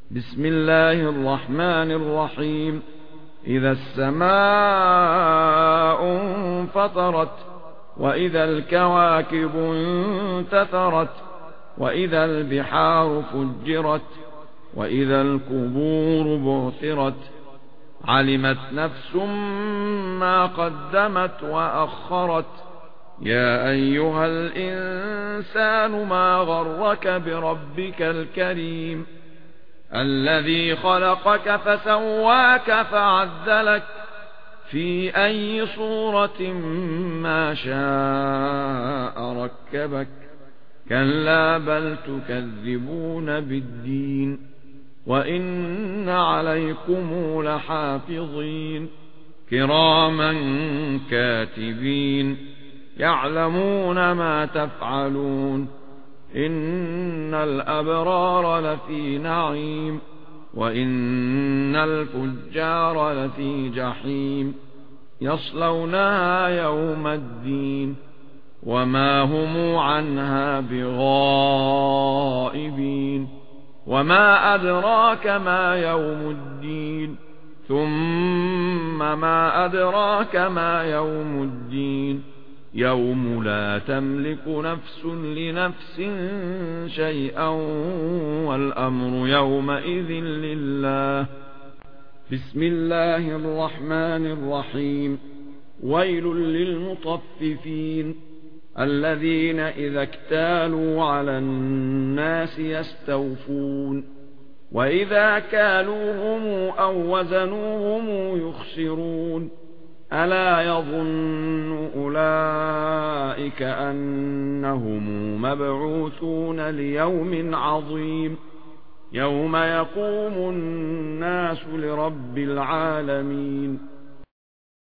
بسم الله الرحمن الرحيم. إذا السماء انفطرت، وإذا الكواكب انتثرت، وإذا البحار فجرت، وإذا القبور بعثرت، علمت نفس ما قدمت وأخرت. يا أيها الإنسان ما غرك بربك الكريم، الذي خلقك فسواك فعدلك في أي صورة ما شاء ركبك. كلا بل تكذبون بالدين، وإن عليكم لحافظين كراما كاتبين يعلمون ما تفعلون. إن الأبرار لفي نعيم، وإن الفجار لفي جحيم، يصلونها يوم الدين وما هم عنها بغائبين. وما أدراك ما يوم الدين، ثم ما أدراك ما يوم الدين، يوم لا تملك نفس لنفس شيئا والأمر يومئذ لله. بسم الله الرحمن الرحيم. ويل للمطففين، الذين إذا اكتالوا على الناس يستوفون، وإذا كالوهم أو وزنوهم يخسرون. ألا يظن أولئك أنهم مبعوثون ليوم عظيم، يوم يقوم الناس لرب العالمين.